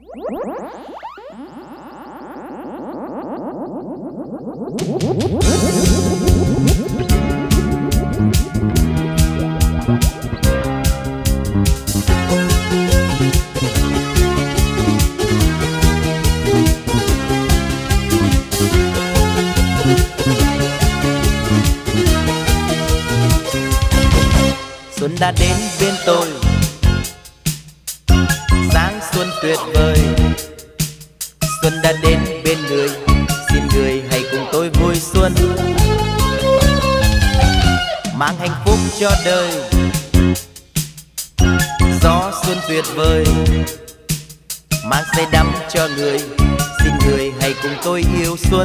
Xuân đã đến bên tôi, sáng xuân tuyệt vời. Xuân đã đến bên người, xin người hãy cùng tôi vui xuân, mang hạnh phúc cho đời. Gió xuân tuyệt vời, mang say đắm cho người, xin người hãy cùng tôi yêu xuân.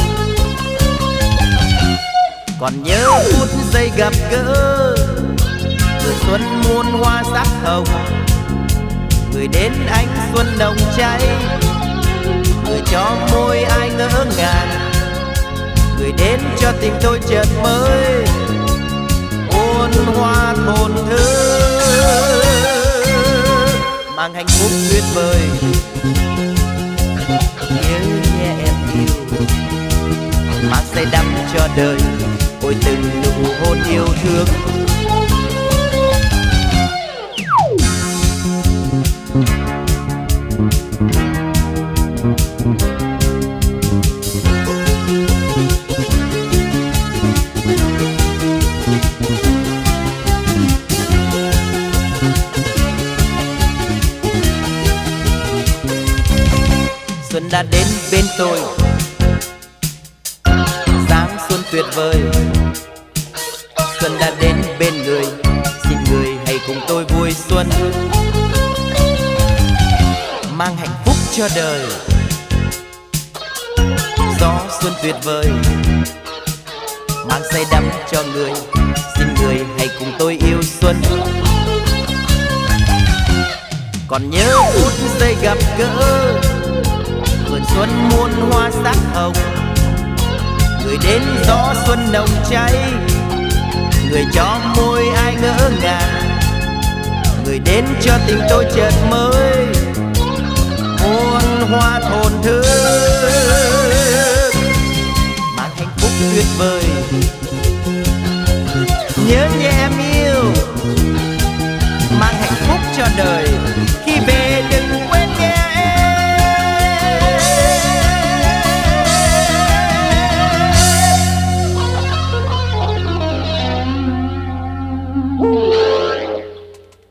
Còn nhớ phút giây gặp gỡ, người xuân muôn hoa sắc hồng, người đến ánh xuân nồng cháy, người cho môi ai ngỡ ngàng, người đến cho tình tôi chợt mới muôn hoa thổn thức, mang hạnh phúc tuyệt vời. Nhớ nhé em yêu, mang say đắm cho đời, ôi từng nụ hôn yêu thương. Xuân đã đến bên tôi, sáng xuân tuyệt vời. Xuân đã đến bên người, xin người hãy cùng tôi vui xuân, mang hạnh phúc cho đời. Gió xuân tuyệt vời, mang say đắm cho người, xin người hãy cùng tôi yêu xuân. Còn nhớ phút giây gặp gỡ, vườn xuân muôn hoa sắc hồng, người đến gió xuân nồng cháy, người cho môi ai ngỡ ngàng, người đến cho tình tôi chợt mới muôn hoa thổn thức, mang hạnh phúc tuyệt vời. Nhớ nhé em yêu, mang hạnh phúc cho đời.